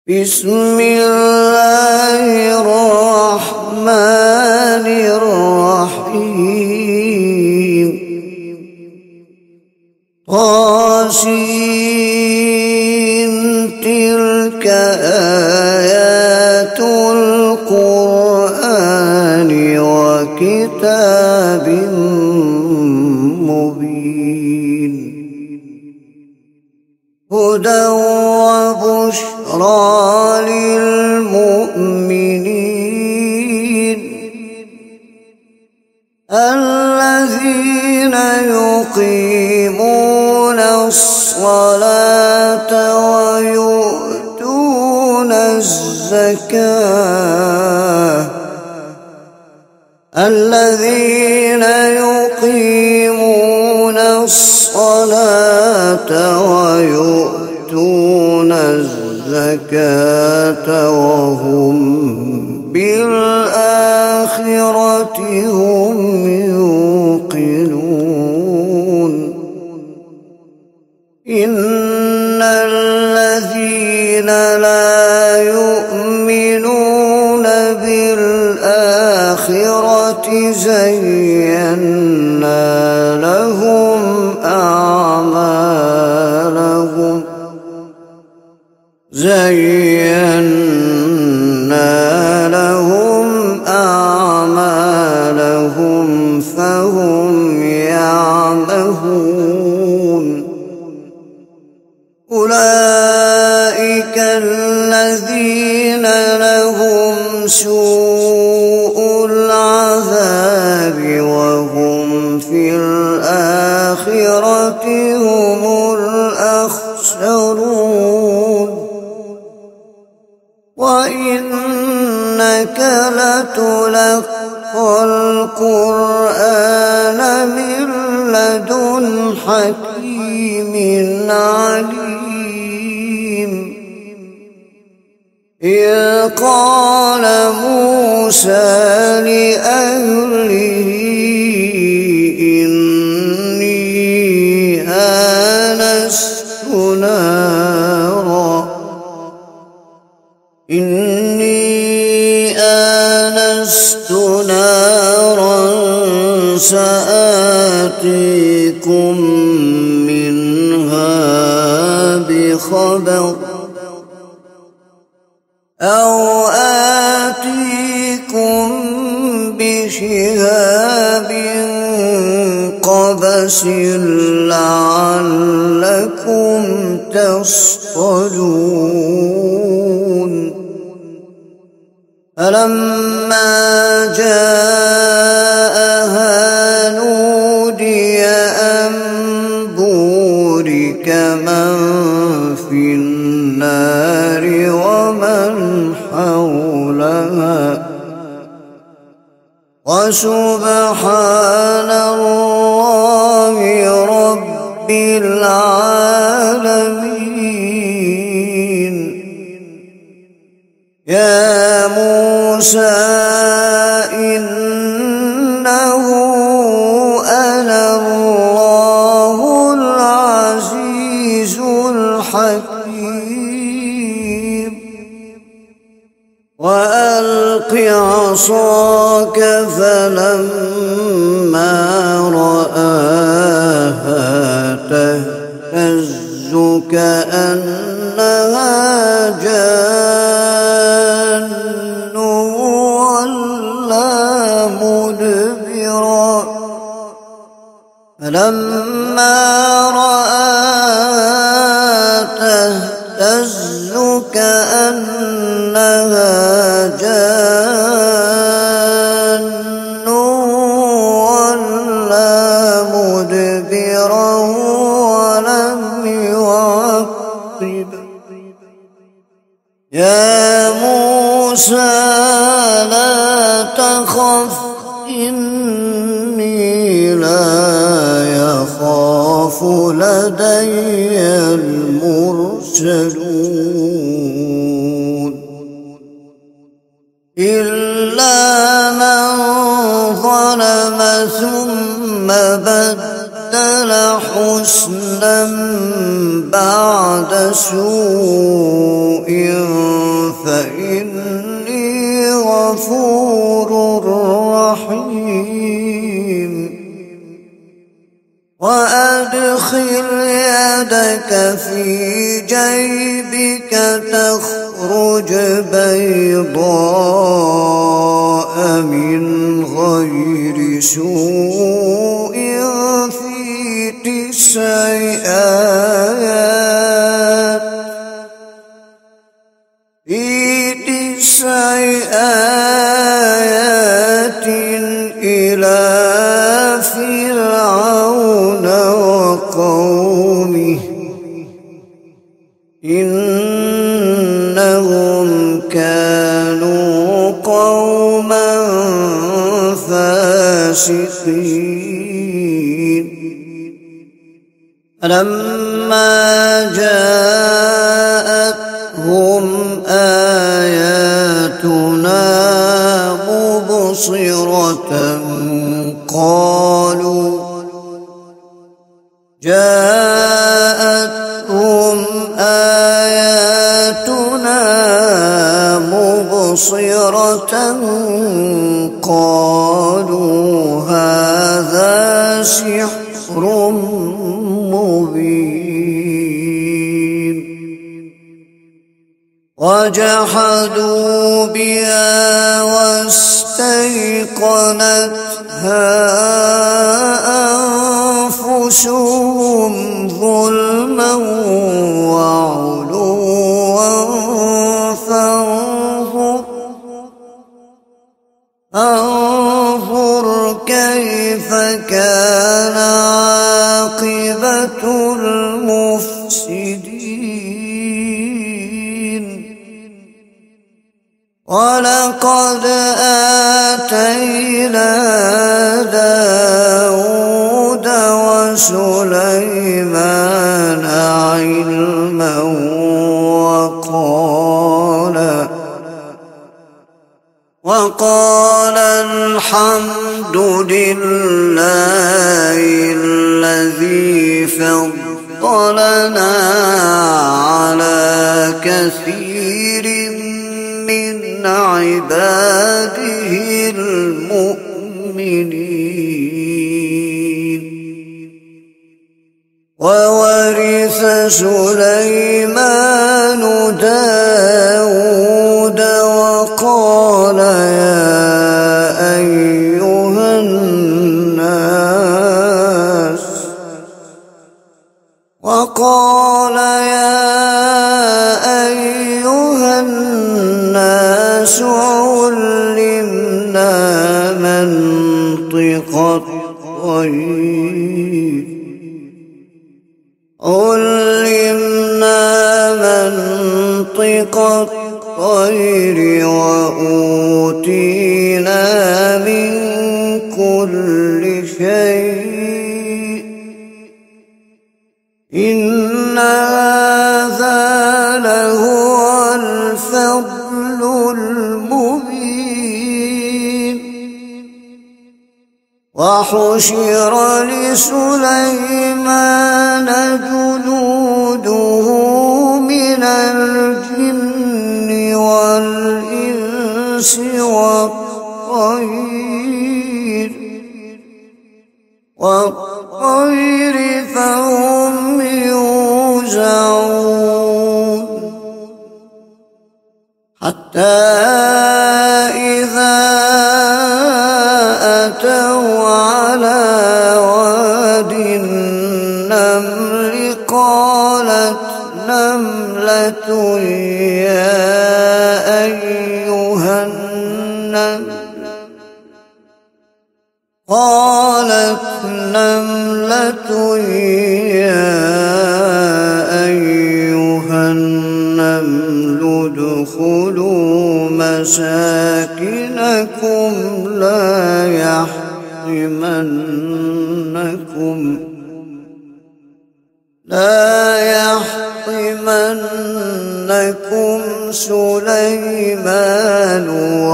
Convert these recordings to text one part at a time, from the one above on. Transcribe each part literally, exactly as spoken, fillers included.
بسم الله الرحمن الرحيم. طاسين تلك آيات القرآن وكتاب مبين هدى وبشرى للمؤمنين الذين يقيمون الصلاة ويؤتون الزكاة الذين يقيمون الصلاة ويؤتون الزكاة وهم بالآخرة هم يوقنون. إن الذين لا يؤمنون بالآخرة زينا لهم أعمالهم زينا لهم أعمالهم فهم يعمهون. أولئك الذين لهم سوء العذاب وهم في الآخرة هم الأخسرون. وإنك لتلقى القرآن من لدن حكيم عليم. إذ قال موسى لأهله إني آنست نارا إني آنست نارا سآتيكم منها بخبر أو آتيكم بشهاب قبس لعلكم تصطلون. فلما جاءها نودي أن بورك من في النار ومن حولها وسبحان الله رب العالمين. يا موسى إنه أنا الله العزيز الحكيم. وألق عصاك فلما رآها تهتز كأنها جان ولا مدبرا فلما رآها تهتز كأنها جان ولا مدبرا ولم يعقب. يا موسى لا تخف إني لا يخاف لدي المرسلون إلا من ظلم ثم بدل حسنا بعد سوء فإني غفور رحيم وأدخل يدك في جيبك تخرج بيضاء من غير سوء في تسع آيات في تسع آيات إلى فرعون وقومه إنهم كانوا قوما فاسقين فلما جاءتهم آياتنا مبصرة قالوا جاءتهم آياتنا مبصرة قالوا هذا سحر مبين وجحدوا بها واستيقنتها أنفسهم ظلما وعلوا فانظر انظر كيف كان عاقبة المفسدين ولقد آتينا داود وسليمان علما وقال وقال الحمد لله الذي فضلنا على كثير من عباده المؤمنين وورث سليمان داود وقال يا أيها الناس وقال يا أيها الناس علمنا منطق الطير علمنا منطق الطير وأوتينا من كل شيء إن هذا لهو الفضل المبين وحشر لسليمان جنوده من الجن والإنس والطير والطير فهم يوزعون حتى إذا أتوا على واد النمل قالت نملة يا أيها النمل قالت نملة يا أيها النمل ادخلوا مساكنكم لا يحطمنكم لا يحطمنكم سليمان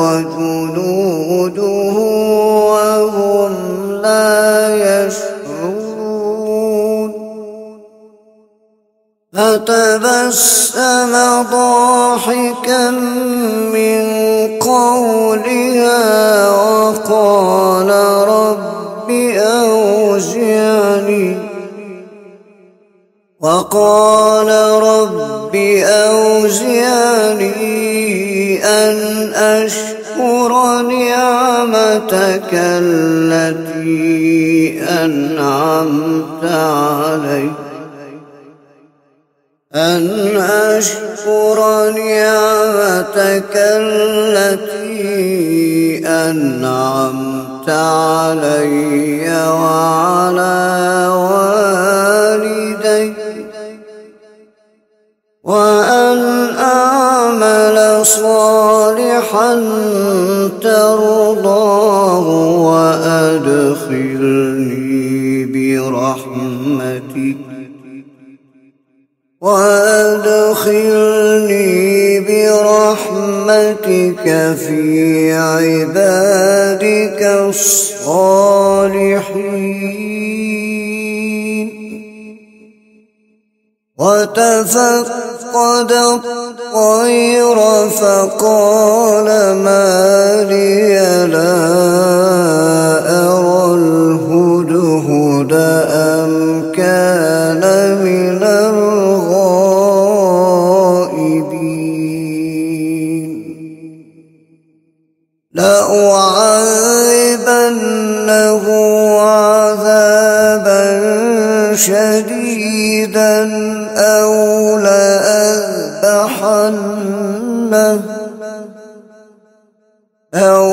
وجنوده وهم لا يشعرون فتبسم ضاحكا من قولها وقال رب أوزعني وقال رب أوزعني أن أشكر نعمتك التي أنعمت علي أن أشكر نعمتك التي أنعمت علي وعلى والدي وأن أعمل صالحا ترضاه وأدخلني برحمتك وأدخلني برحمتك في عبادك الصالحين. وتفقد الطير فقال ما لي لا أرى الهدهد أم كان من الغائبين لأعذبنه عذابا شديدا أو لأذبحنه أو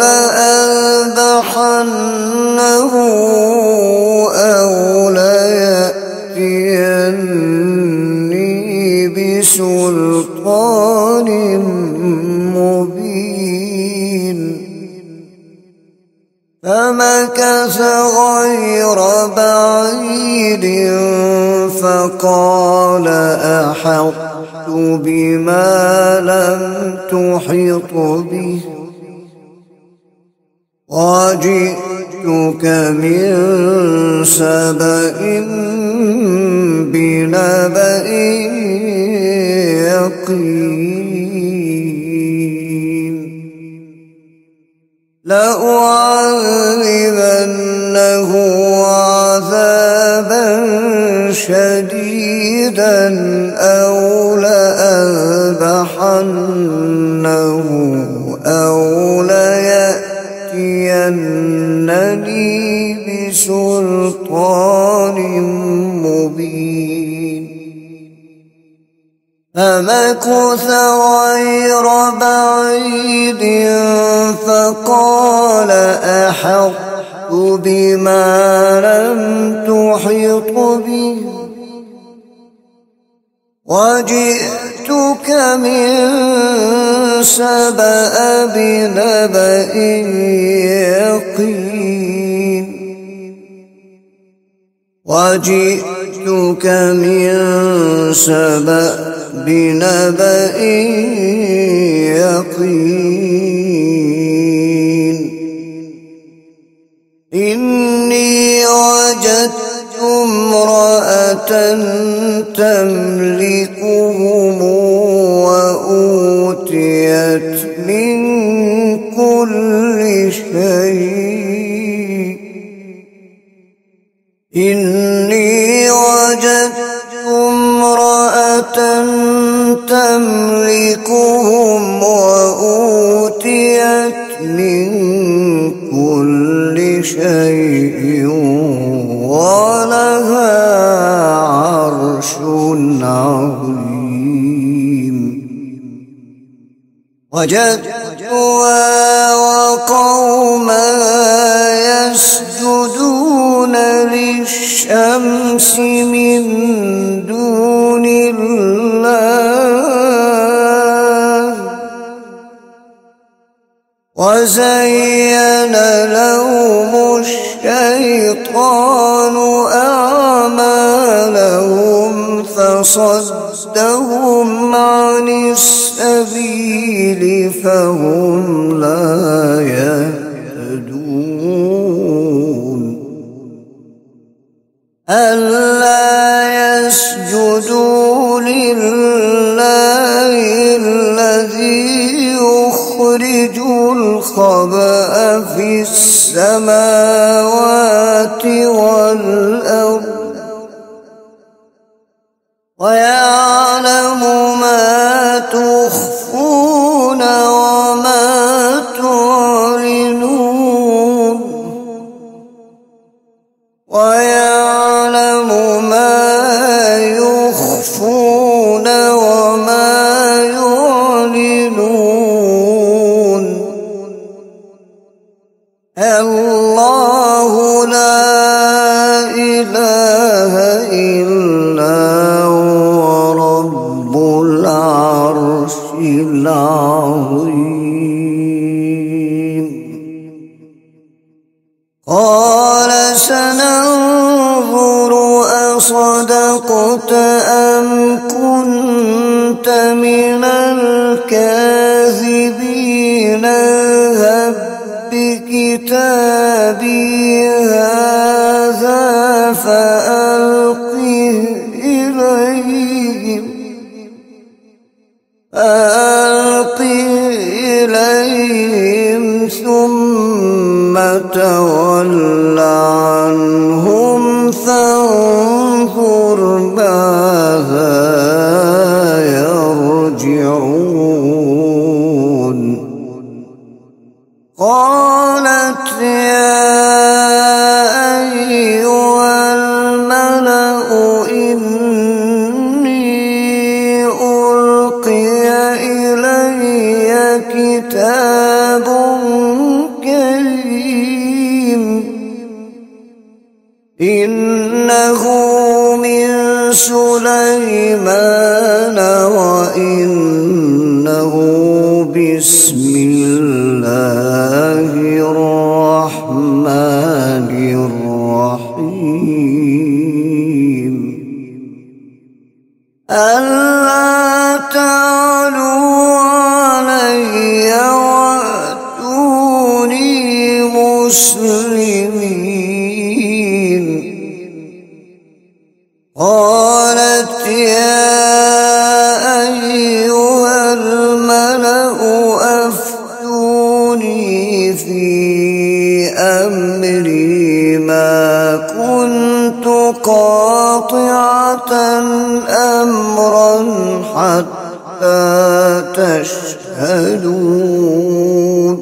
لأذبحنه أو ليأتيني بسلطان مبين. فمكث غير بعيد فقال أحطت بما لم تحط به وجئتك من سبأ بنبأ يقين لأعذبنه عذابا شديدا أو لأذبحنه أو ليأتينني بسلطان مبين. فمكث غير بعيد فقال أحطت بما لم تحط به وجئتك من سبأ بنبأ يقين وجئتك من سبأ بنبأ يقين إني وجدت امرأة تملكهم وأوتيت من كل شيء إني وجدت امرأة تملكهم وأوتيت من كل شيء ولها عرش عظيم. وجدتها وقومها يسجدون للشمس من دون الله وزين لهم الشيطان أعمالهم فصدهم عن السبيل فهم لا يهتدون. ألا يسجدوا رسول الله الذي يخرج الخبأ في السماوات والأرض ويعلم ما تخفون وما تعلنون ويعلم ما يخفون وما يعلنون الله لا إله إلا هو رب العرش العظيم قال سننظر أصدقت أم كنت من الكاذبين اذهب بكتابي هذا فألقه إليهم فألقه إليهم ثم تول عنهم فانظر ماذا يرجعون قالت يا أيها الملأ إني ألقي إلي كتاب كريم إنه من سليمان وإنه بسم الله الرحمن الرحيم ألا تعلوا علي وأتوني مسلمين قالت يا أيها الملأ أفتوني في أمري ما كنت قاطعة أمرا حتى تشهدون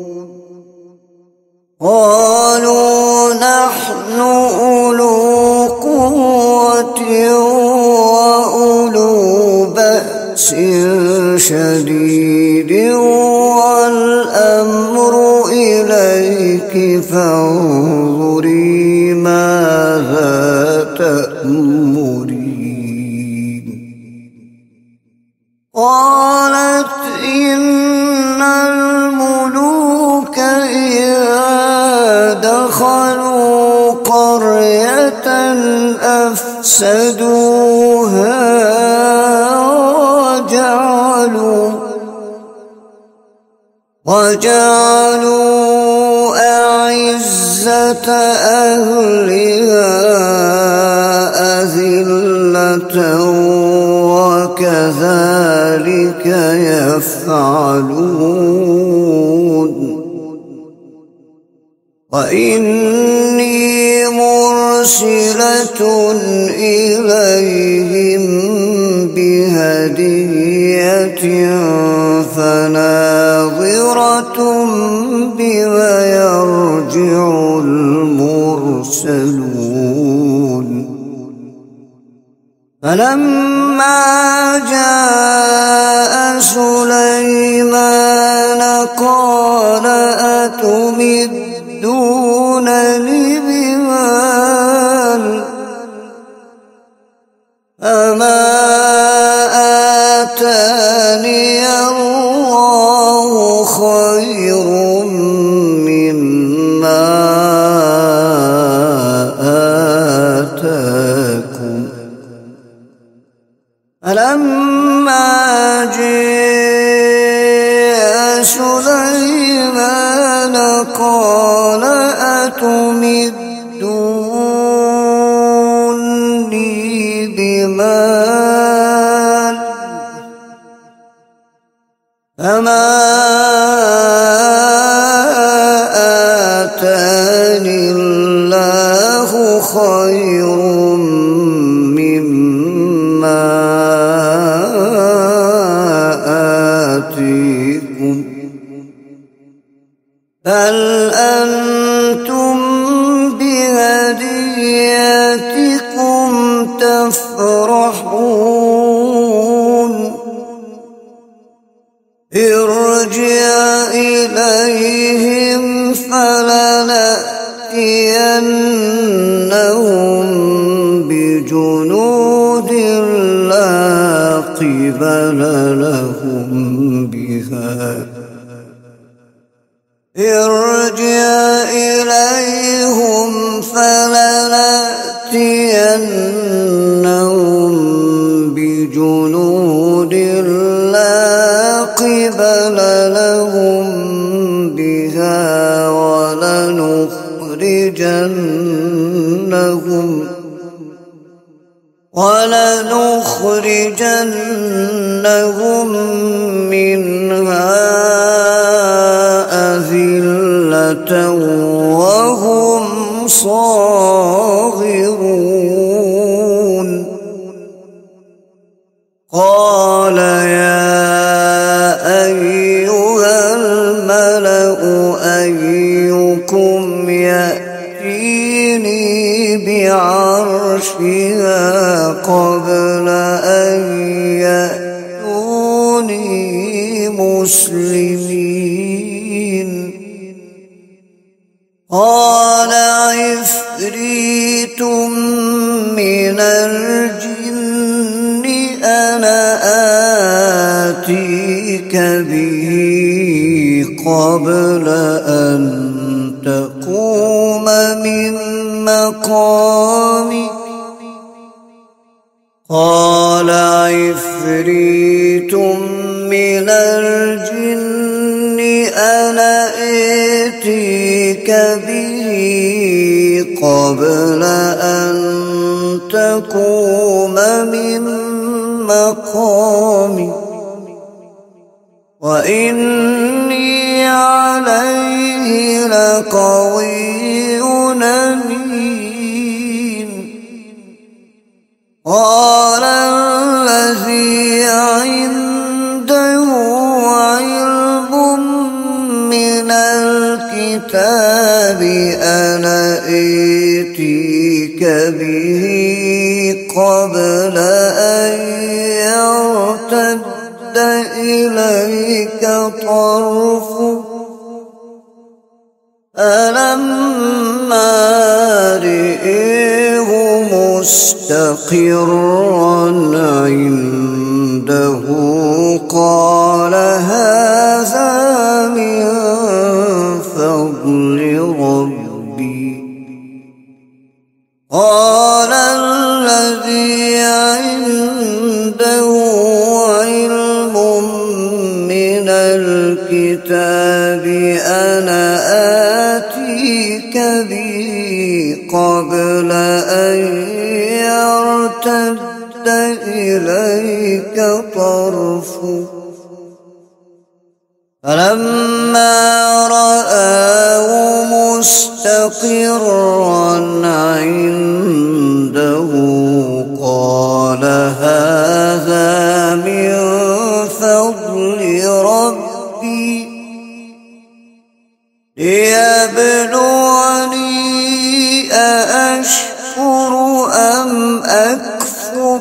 قالوا نحن أولو قوة وأولو بأس شديد والأمر إليك فانظري ماذا تأمرين قالت إن الملوك إذا دخلوا قرية أفسدوها وجعلوا وجعلوا أعزة أهلها أذلة وكذلك يفعلون وإني مرسلة إليهم بهدية فناظرة بما يرجع المرسلون فلما جاء سليمان قال أتمدونني بمال فما آتاني الله خير مما آتاكم فلما جاء سليمان قال أتمدوني بمال فما آتاني الله خير مما آتيكم بل أنتم بهديتكم تفرحون ارجع إليهم فلنأتينهم بجنود لا قبل لهم بها ارجع إليهم فلنأتينهم بجنود لا قبل لهم بها ولنخرجنهم ولنخرجنهم منها أذلة وهم صاغرون قال يا أيها الملأ أيكم يأتيني بعرشها قبل أن يأتوني مسلمين قال عفريت من الجن أنا آتيك به قبل أن تقوم من مقامك قال عفريت من الجن أنا آتيك به قبل أن تقوم من مقامك وإني عليه لقوي أمين قال الذي عنده علم من الكتاب أنا آتيك به قبل أن يرتد إليك طرفك فلما رئيه مستقرا عنده قال هذا من فضل ربي قال الذي عنده علم من الكتاب أنا آتيك به قبل أن يرتد إليك طرفك فلما رآه مستقرا عنده قال هذا من فضل ربي ليبلوني أأشكر أم أكفر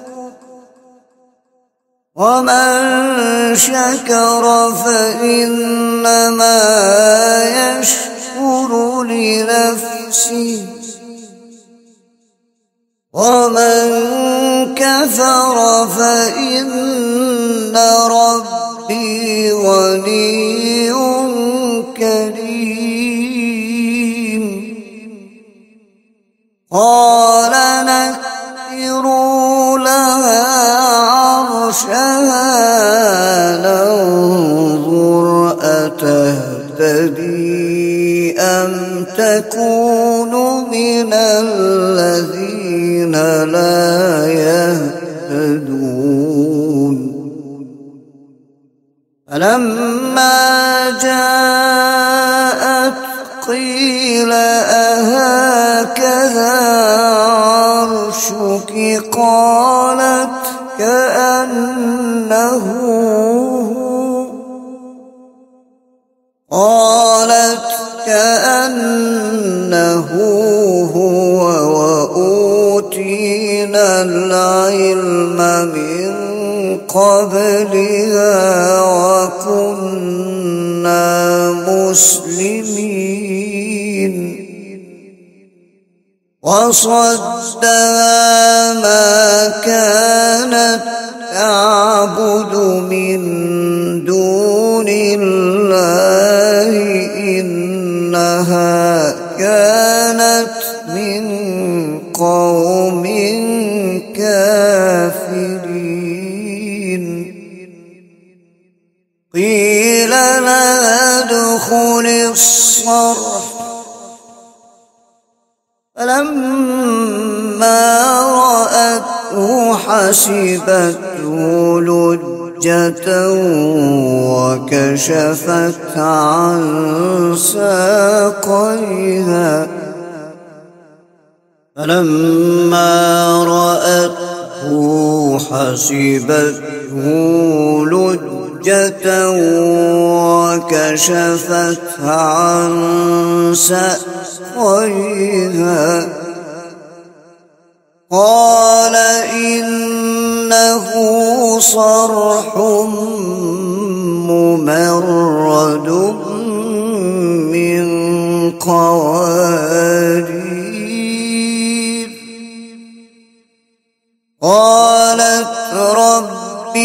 ومن شكر فإنما يشكر لنفسه ومن كفر فإن ربي غني كريم قال نكروا لها عرشها ننظر أتهتدي أم تكون من الذين لا يهتدون فلما جاءت قيل أهكذا عرشك قالت كأنه قالت كأنه هو وأوتينا العلم من قبلها وكنا مسلمين وصدها ما كانت تعبد من دون الله إنها كانت من قوم كافرين قيل لها ادخل الصرح فلما رأته حسبته لجة وكشفت عن ساقيها فلما رأته حسبته لجة وكشفت عن ساقيها قال إنه صرح ممرد من قوارير قالت رب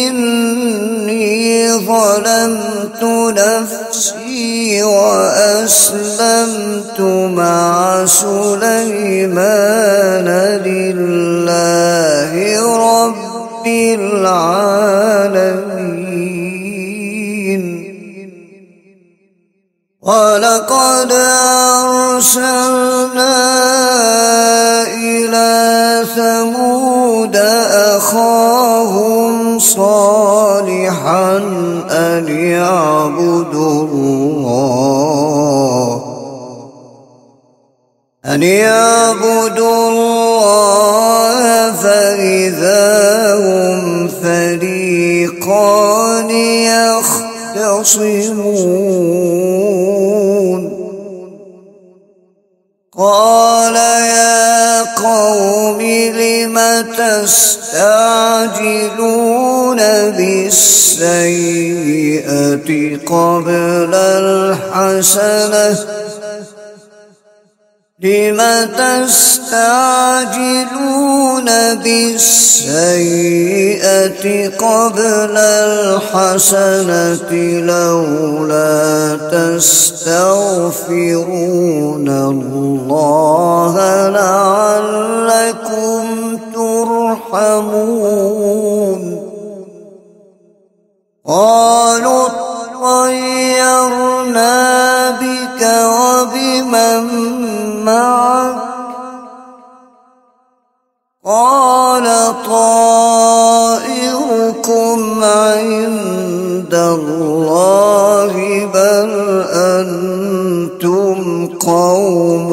إني ظلمت نفسي وأسلمت مع سليمان لله رب العالمين ولقد أرسلنا إلى ثمود أخاهم صالحا أن يعبدوا الله أن يعبدوا الله فإذا هم فريقان يختصمون قال يا قوم لم تستعجلون بالسيئة قبل الحسنة لم تستعجلون بالسيئة قبل الحسنة لولا تستغفرون الله لعلكم ترحمون قالوا اطيرنا بك وبمن معك قال طائركم عند الله بل أنتم قوم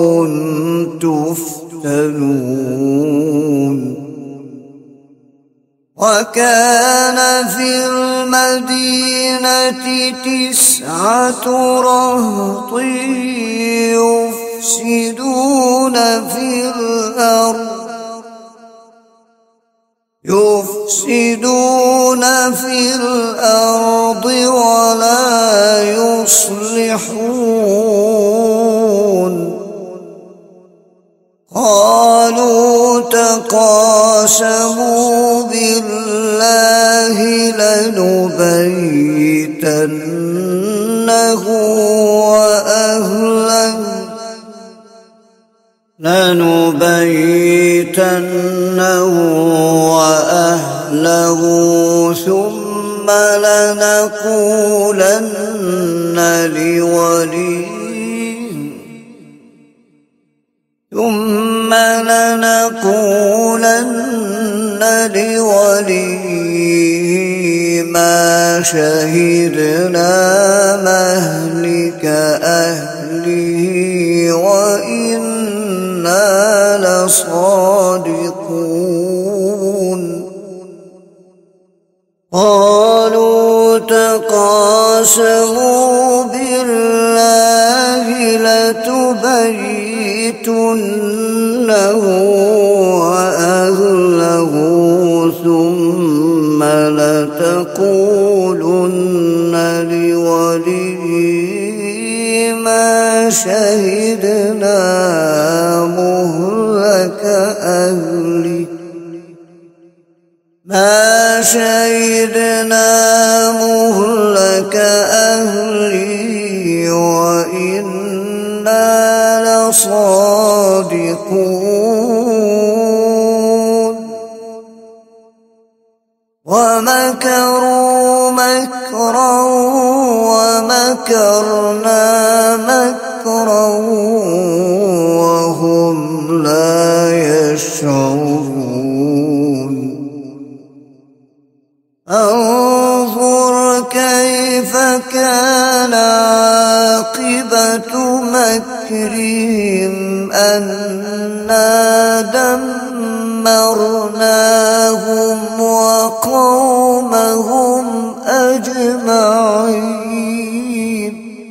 تفتنون وكان في المدينة تسعة رهط يفسدون في الأرض يفسدون في الأرض ولا يصلحون قالوا تقاسموا بالله لنبيتنه وأهله لنبيتنه وأهله ثم لنقولن لوليه ثم لنقولن لوليه ما إنا شهدنا مهلك أهله وإنا لصادقون قالوا تقاسموا بالله لتبيتنه وأهله ثم لتقولن لوليه ما شهدنا مهلك أهله ما شهدنا مهلك أهله وإنا لصادقون ومكروا مكرا ومكرنا مكرا وهم لا يشعرون انظر كيف كان عاقبة مكرهم أنا دمرناهم وقومهم أجمعين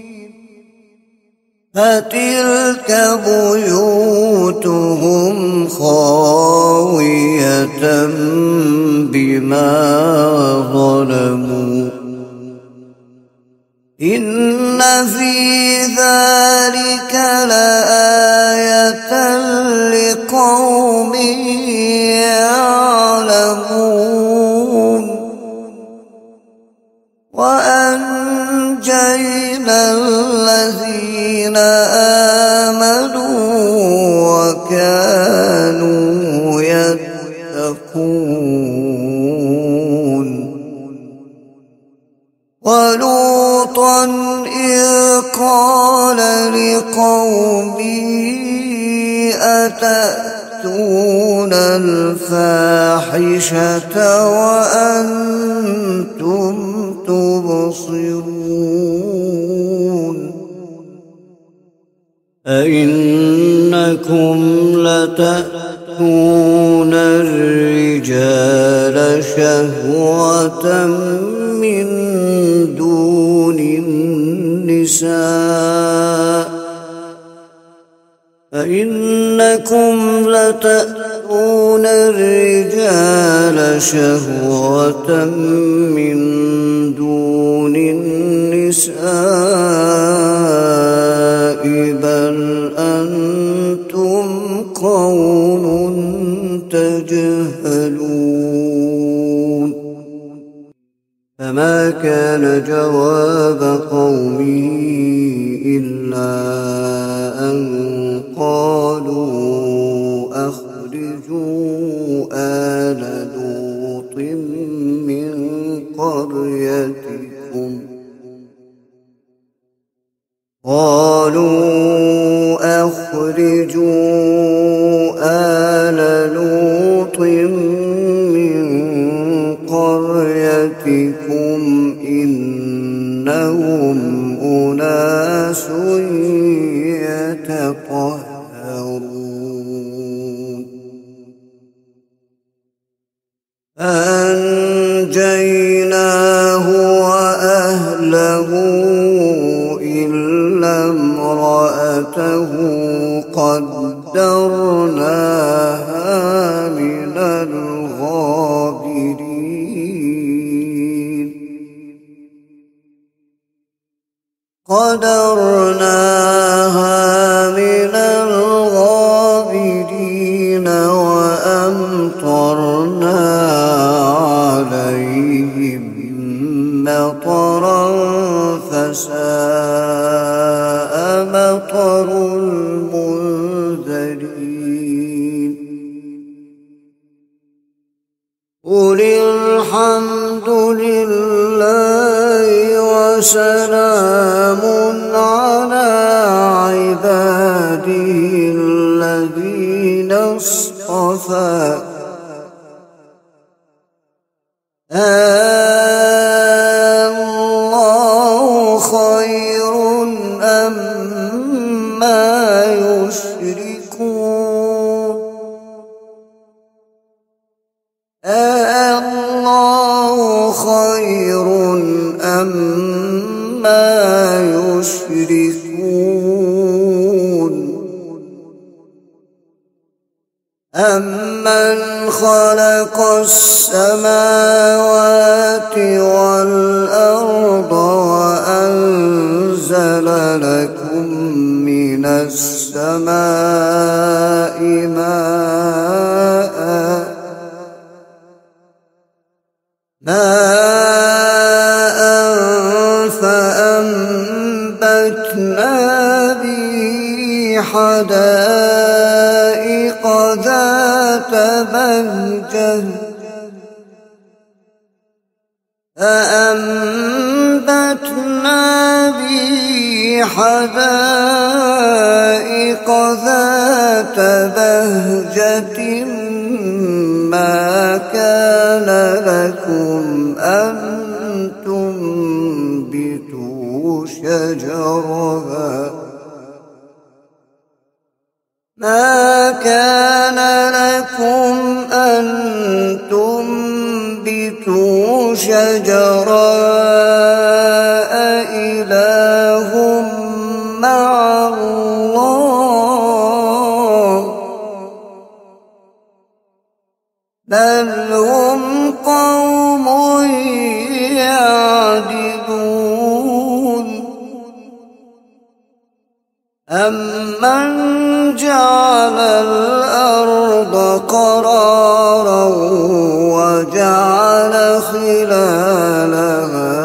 فتلك بيوتهم خاوية بما ظلموا إن في ذلك لآية لقوم يعلمون وأنجينا الذين آمنوا وكانوا يتقون ولوطا إذ قال لقومه أتأتون الفاحشة وأنتم تبصرون أئنكم لتأتون الرجال شهوة من دون النساء فإنكم لتأتون الرجال شهوة من دون النساء بل أنتم قوم تجهلون فما كان جواب قومه إلا أن قالوا أخرجوا آل لوط من قريتكم قالوا أخرجوا آل لوط من قريتكم إنهم أناس يتطهرون فأنجيناه وأهله إلا امرأته قدرناها من الغابرين قدرناها من الغابرين وأمطرنا عليهم مطرا فساء مطر المنذرين قل الحمد لله وسلام على عباده الذين اصطفى خير أما يشركون أَاللَّهُ خير أما يشركون أَمَّنْ خَلَقَ السَّمَاوَاتِ وَالْأَرْضَ وَأَنزَلَ لَكُم مِّنَ السَّمَاءِ مَاءً مَاءً فَأَنبَتْنَا بِهِ حَدَائِقَ ذَاتَ بَهْجَةٍ فَأَنبَتْنَا بِهِ حَدَائِقَ ذَاتَ بَهْجَةٍ مَا كَانَ لَكُمْ أَن تُنبِتُوا شَجَرَهَا ما كان لكم أن تنبتوا شجرها أإله مع الله بل هم قوم يعدلون أَمَّنْ جَعَلَ الْأَرْضَ قَرَارًا وَجَعَلَ خِلَالَهَا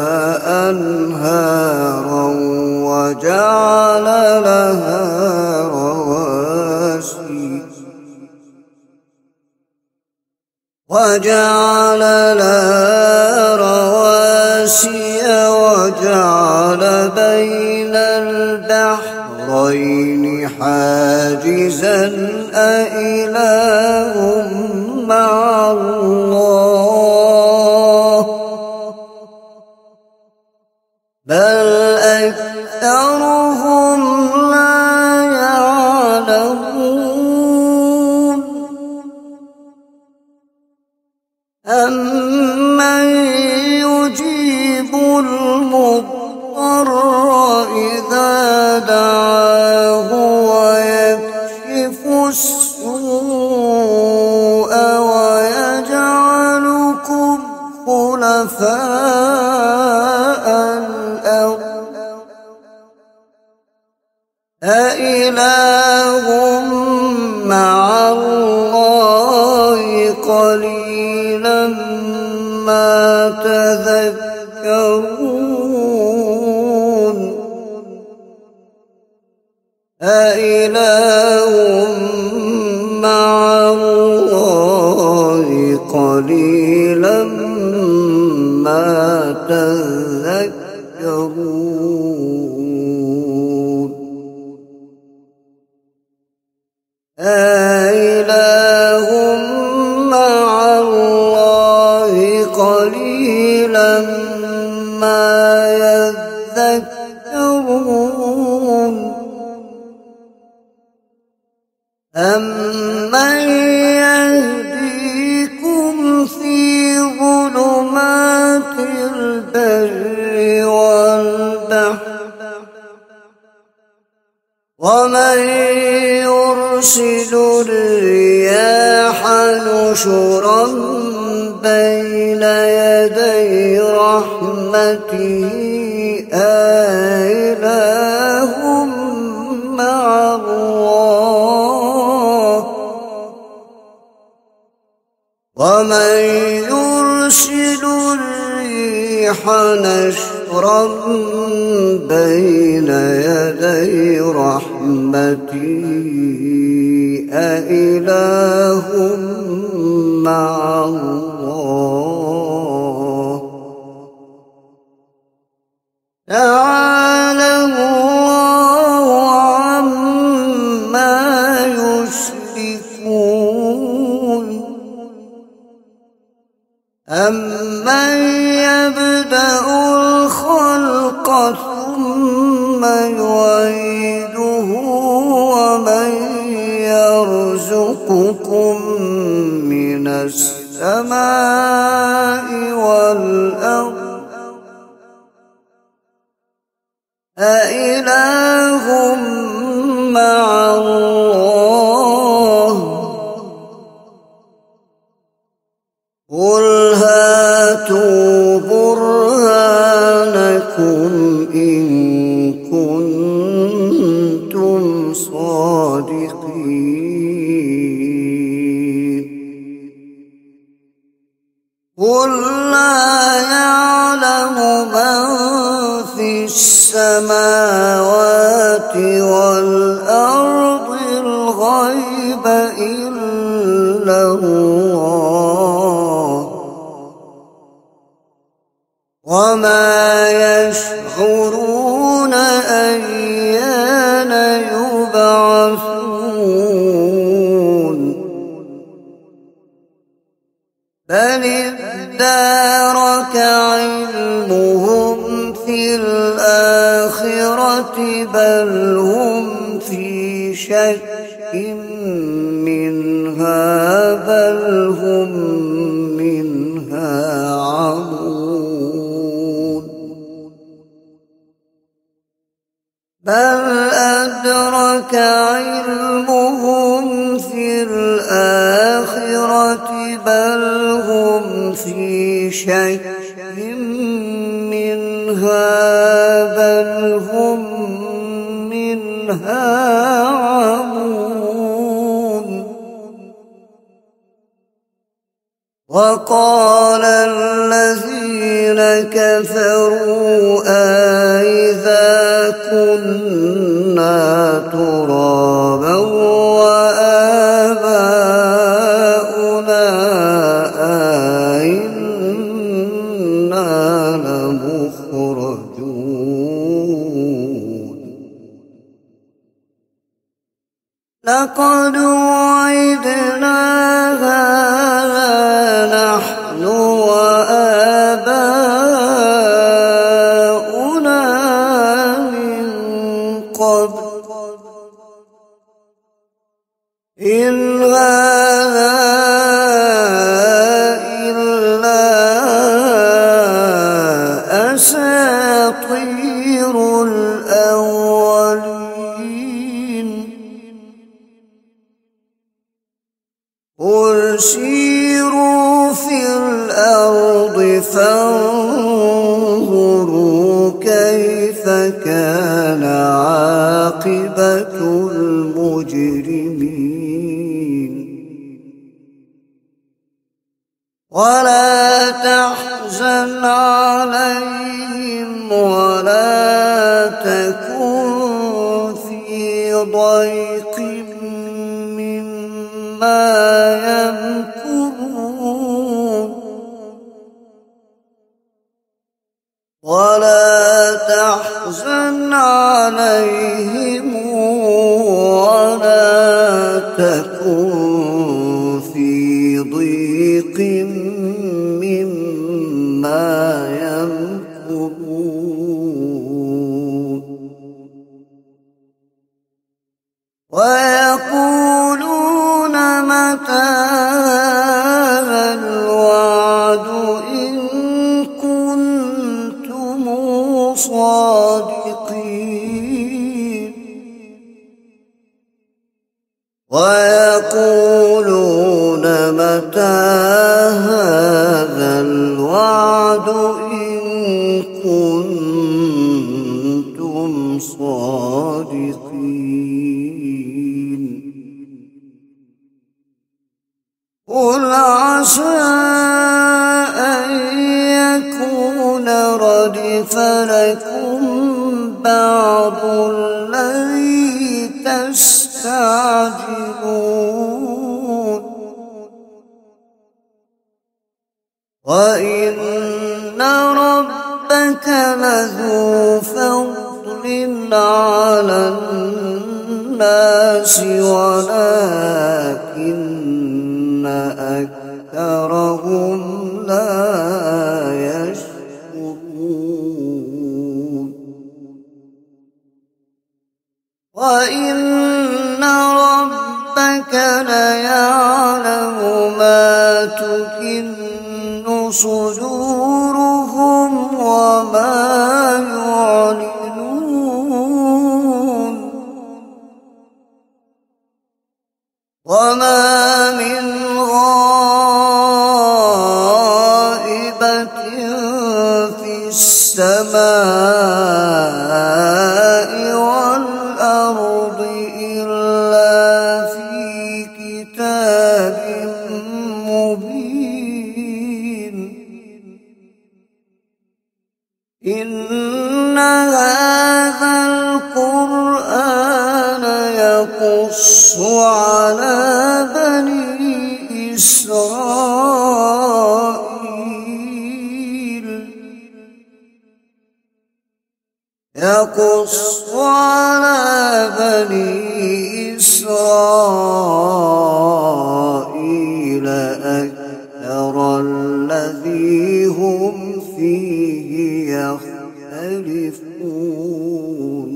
أَنْهَارًا وَجَعَلَ لَهَا رَوَاسِيَ وَجَعَلَ لَهَا رَوَاسِيَ وَجَعَلَ بَيْنَ الْبَحْرَيْنِ حَاجِزًا أَإِلَٰهٌ مَّعَ اللَّهِ بَلْ أَكْثَرُهُمْ لَا يَعْلَمُونَ أَمَّن يُجِيبُ الْمُضْطَرَّ إِذَا دَعَاهُ وَيَكْشِفُ السُّوءَ وَيَجْعَلُكُمْ خُلَفَاءَ الْأَرْضِ أَإِلَٰهٌ مَّعَ اللَّهِ قَلِيلًا مَّا تَذَكَّرُونَ أَإِلَٰهٌ مَّعَ اللَّهِ قَلِيلًا مَّا تَذَكَّرُونَ أَإِلَٰهٌ مَّعَ اللَّهِ قَلِيلًا مَّا يَذَّكَّرُونَ أَمَّن يَهْدِيكُمْ فِي ظُلُمَاتِ الْبَرِّ وَالْبَحْرِ وَمَن يُرْسِلُ الرِّيَاحَ نُشُرًا بَيْنَ يَدَيْ رَحْمَتِهِ أَإِلَٰهٌ مَّعَ اللَّهِ وَمَن يُرْسِلُ الرِّيحَ نَشْرًا بَيْنَ يَدَيْ رَحْمَتِهِ أَإِلَٰهٌ مَّعَ اللَّهِ تَعَالَى اللَّهُ عَمَّا يُشْرِكُونَ أَمَّن يَبْدَأُ الْخَلْقَ خلق ثم يعيده ومن يرزقكم من السماء والأرض أإله مع الله قل هاتوا برهانكم إن كنتم صادقين قل لا يعلم من في السماوات والأرض الغيب إلا الله وما يشعرون أيان يبعثون بل ادارك علمهم في الآخرة بل هم في شك منها بل هم منها عمون بل أدرك علمهم في الآخرة بل هم في شك منها بل هم منها عمون وقال الذين كفروا أإذا كنا ترابا وآباؤنا أئنا لمخرجون لقد وعدنا هذا نحن وآباؤنا من قبل إن هذا إلا أساطير الأولين قل سيروا في الأرض فانظروا كيف كان عاقبة المجرمين ولا تحزن عليهم ولا تكن في ضيق مما يمكرون ولا تحزن عليهم ولا تكن في ضيق مما يمكرون ويقولون متى هذا الوعد إن كنتم صادقين ويقولون متى هذا الوعد إن كنتم صادقين قل عسى أن يكون ردف لكم بعض الذي تستعجلون وإن ربك لذو فضل على الناس ولكن أكثرهم لا يشكرون وإن ربك ليعلم ما تكن صدورهم وما يعلنون وما من غائبة في السماء والأرض إلا في كتاب مبين إن هذا القرآن يقص على بني إسرائيل يقص على بني إسرائيل أكثر الذي هم فيه يختلفون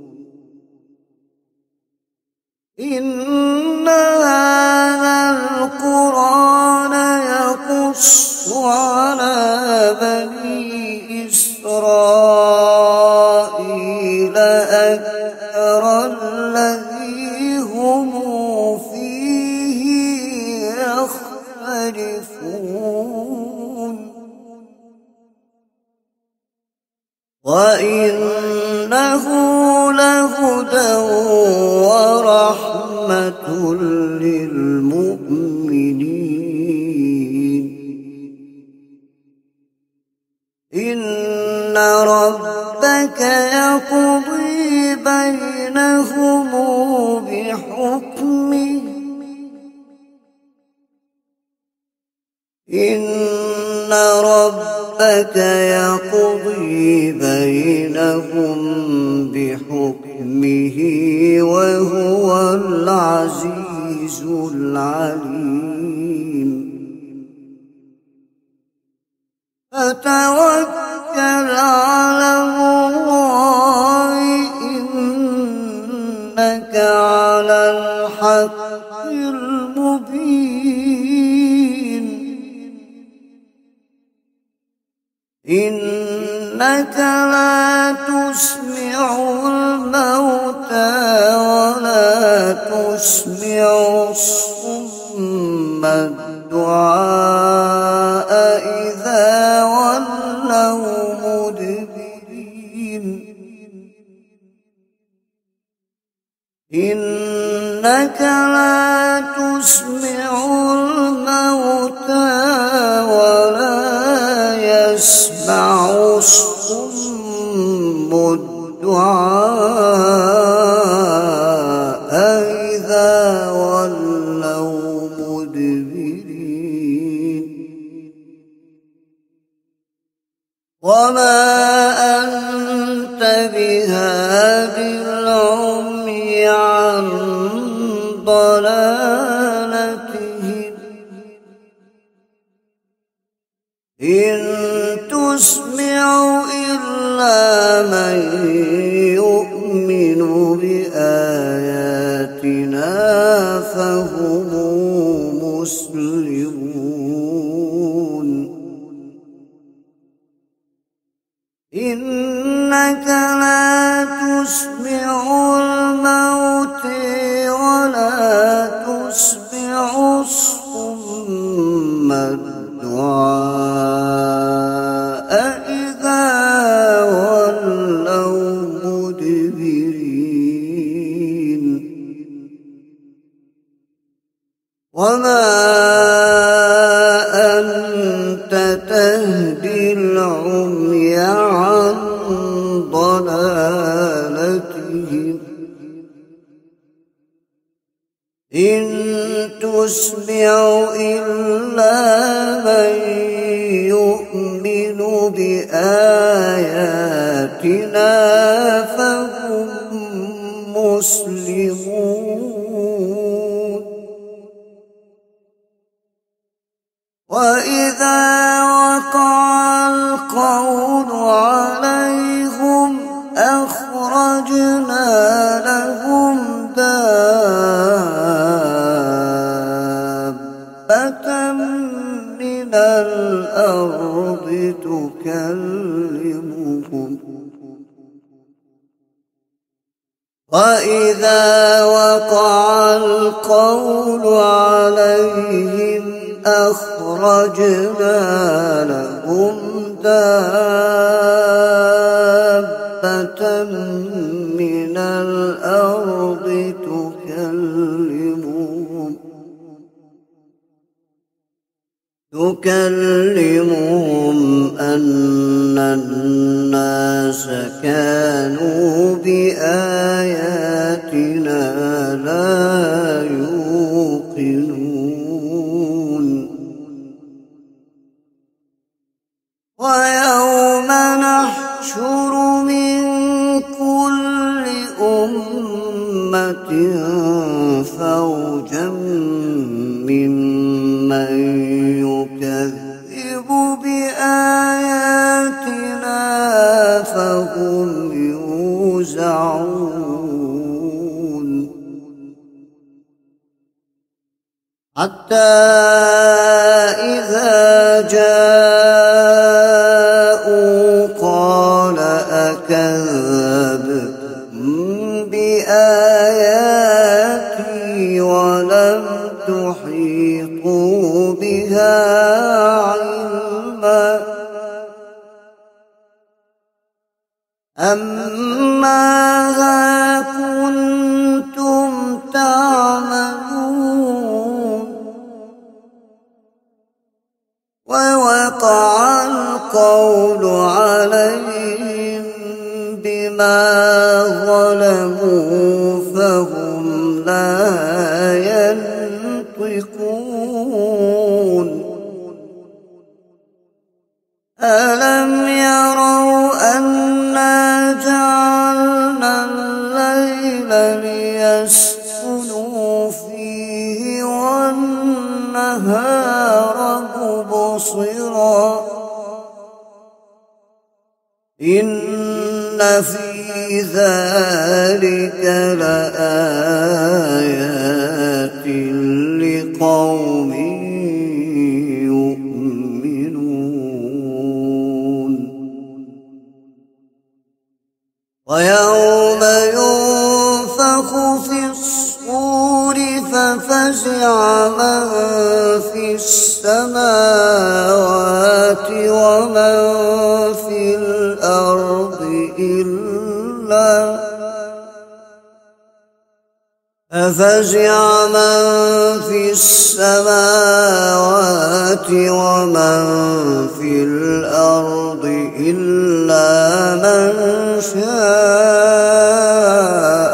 إن هذا القرآن يقص على بني إسرائيل أكثر الذي هم فيه يختلفون وإنه لهدى ورحمة للمؤمنين إن ربك يقضي بينهم بحكمه إن ربك يقضي بينهم بحكمه وهو العزيز العليم فتوكل على الله إنك على الحق المبين إنك لا تسمع الموتى ولا تسمع الصم الدعاء إذا ولوا مدبرين إنك لا تسمع الموتى ولا يسمع الصم الدعاء إذا ولوا مدبرين وما أنت بهاد العمي عن ضلالتهم إن تسمع إلا من يؤمن بآياتنا فهم مسلمون إنك لا تسمع الموتى ولا تسمع الصم الدعاء إذا ولوا مدبرين وما أنت تهدي العمي عن ضلالتهم إن تسمع إلا من يؤمن بآياتنا فهم مسلمون وإذا وقع القول عليهم أخرجنا لهم وإذا وقع القول عليهم أخرجنا لهم دابة من الأرض تكلمهم تكلمهم أن الناس كانوا بآياتنا لا يوقنون ويوم نحشر من كل أمة فوجا ممن يكذب بآياتنا فهم يوزعون حتى إذا جاءوا قال أكذبتم بآياتي ولم تحيطوا بها علما أماذا كنتم تعملون ووقع القول عليهم بما ظلموا فهم لا ينطقون ألم يروا أنا جعلنا الليل ليسكنوا فيه والنهار مبصرا إن في ذلك لآيات لقوم يؤمنون ويوم ينفخ في الصور ففزع من في السماوات ومن في الأرض إلا ففزع من في السماوات ومن في الأرض إلا من شاء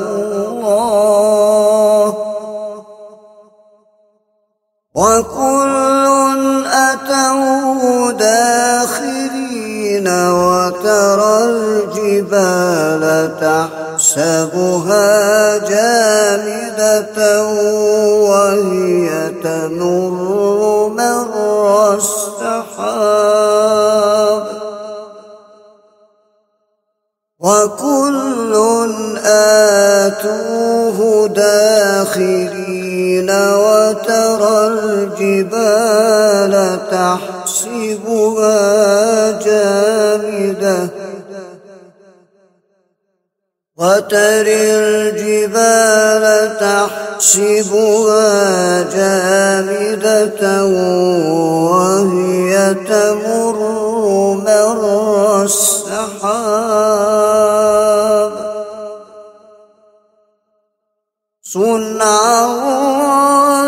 الله وكل أتوه داخرين وترى الجبال تحسبها جامدة وهي تمر مر السحاب وكل آتوه داخرين وترى الجبال تحسبها جامدة وترى الجبال تحسبها جامدة وهي تمر مر السحاب صنع الله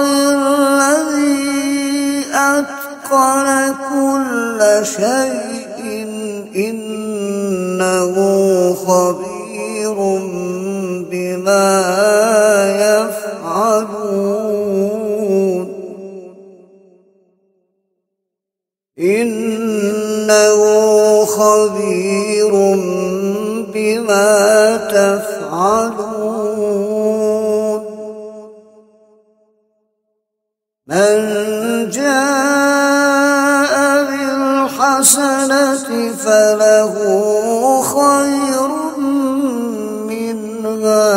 الذي أتقن كل شيء إنه خبير بما يفعلون إنه خبير بما تفعلون من جاء بالحسنة فله خير منها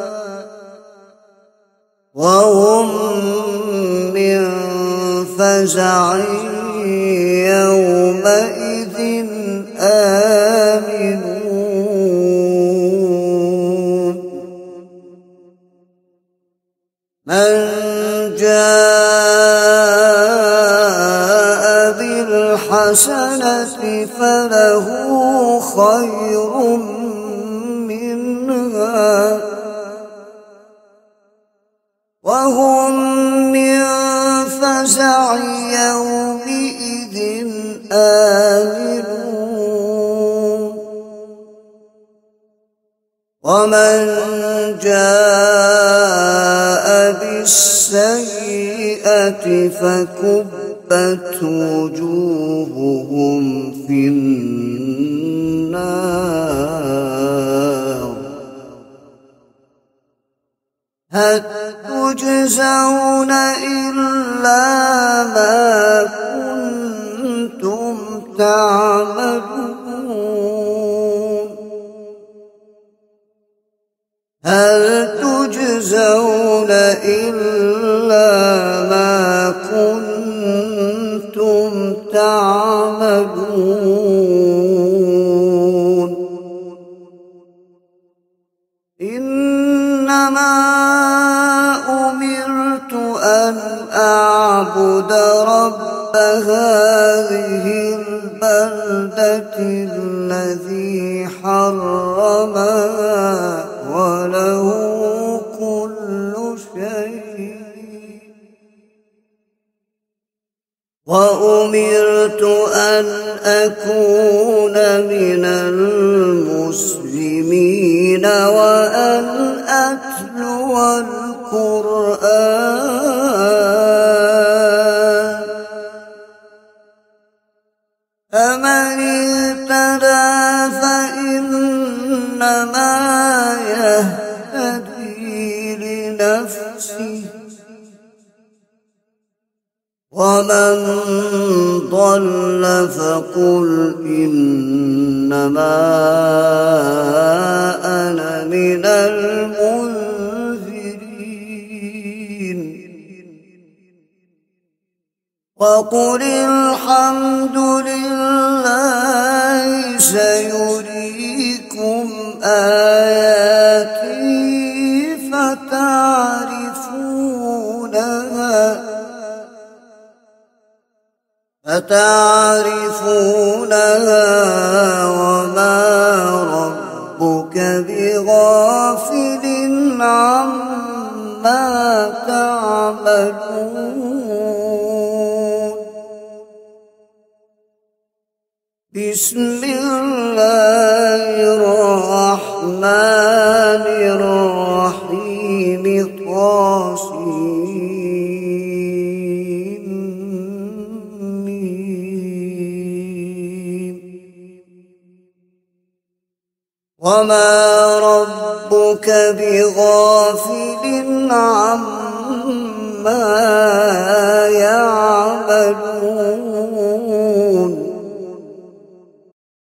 وهم من فزع يومئذ آمنون من جاء بالحسنة فله خير منها وهم من فزع يومئذ آمنون ومن جاء بالسيئة فكبت وجوههم في النار هل تجزون إلا ما كنتم تعملون هل تجزون إلا ما كنتم تعملون إنما أمرت أن أعبد رب هذه البلدة الذي حرمها وله كل شيء وأمرت أن أكون من المسلمين وأن أتلو القرآن فمن اهتدى فإنما يهتدي لنفسه ومن ضل فقل إنما أنا من المنذرين وقل الحمد لله سيريكم آياته فتعرفونها فتعرفونها وما ربك بغافل عما تعملون بسم الله الرحمن الرحيم وما ربك بغافل عما يعملون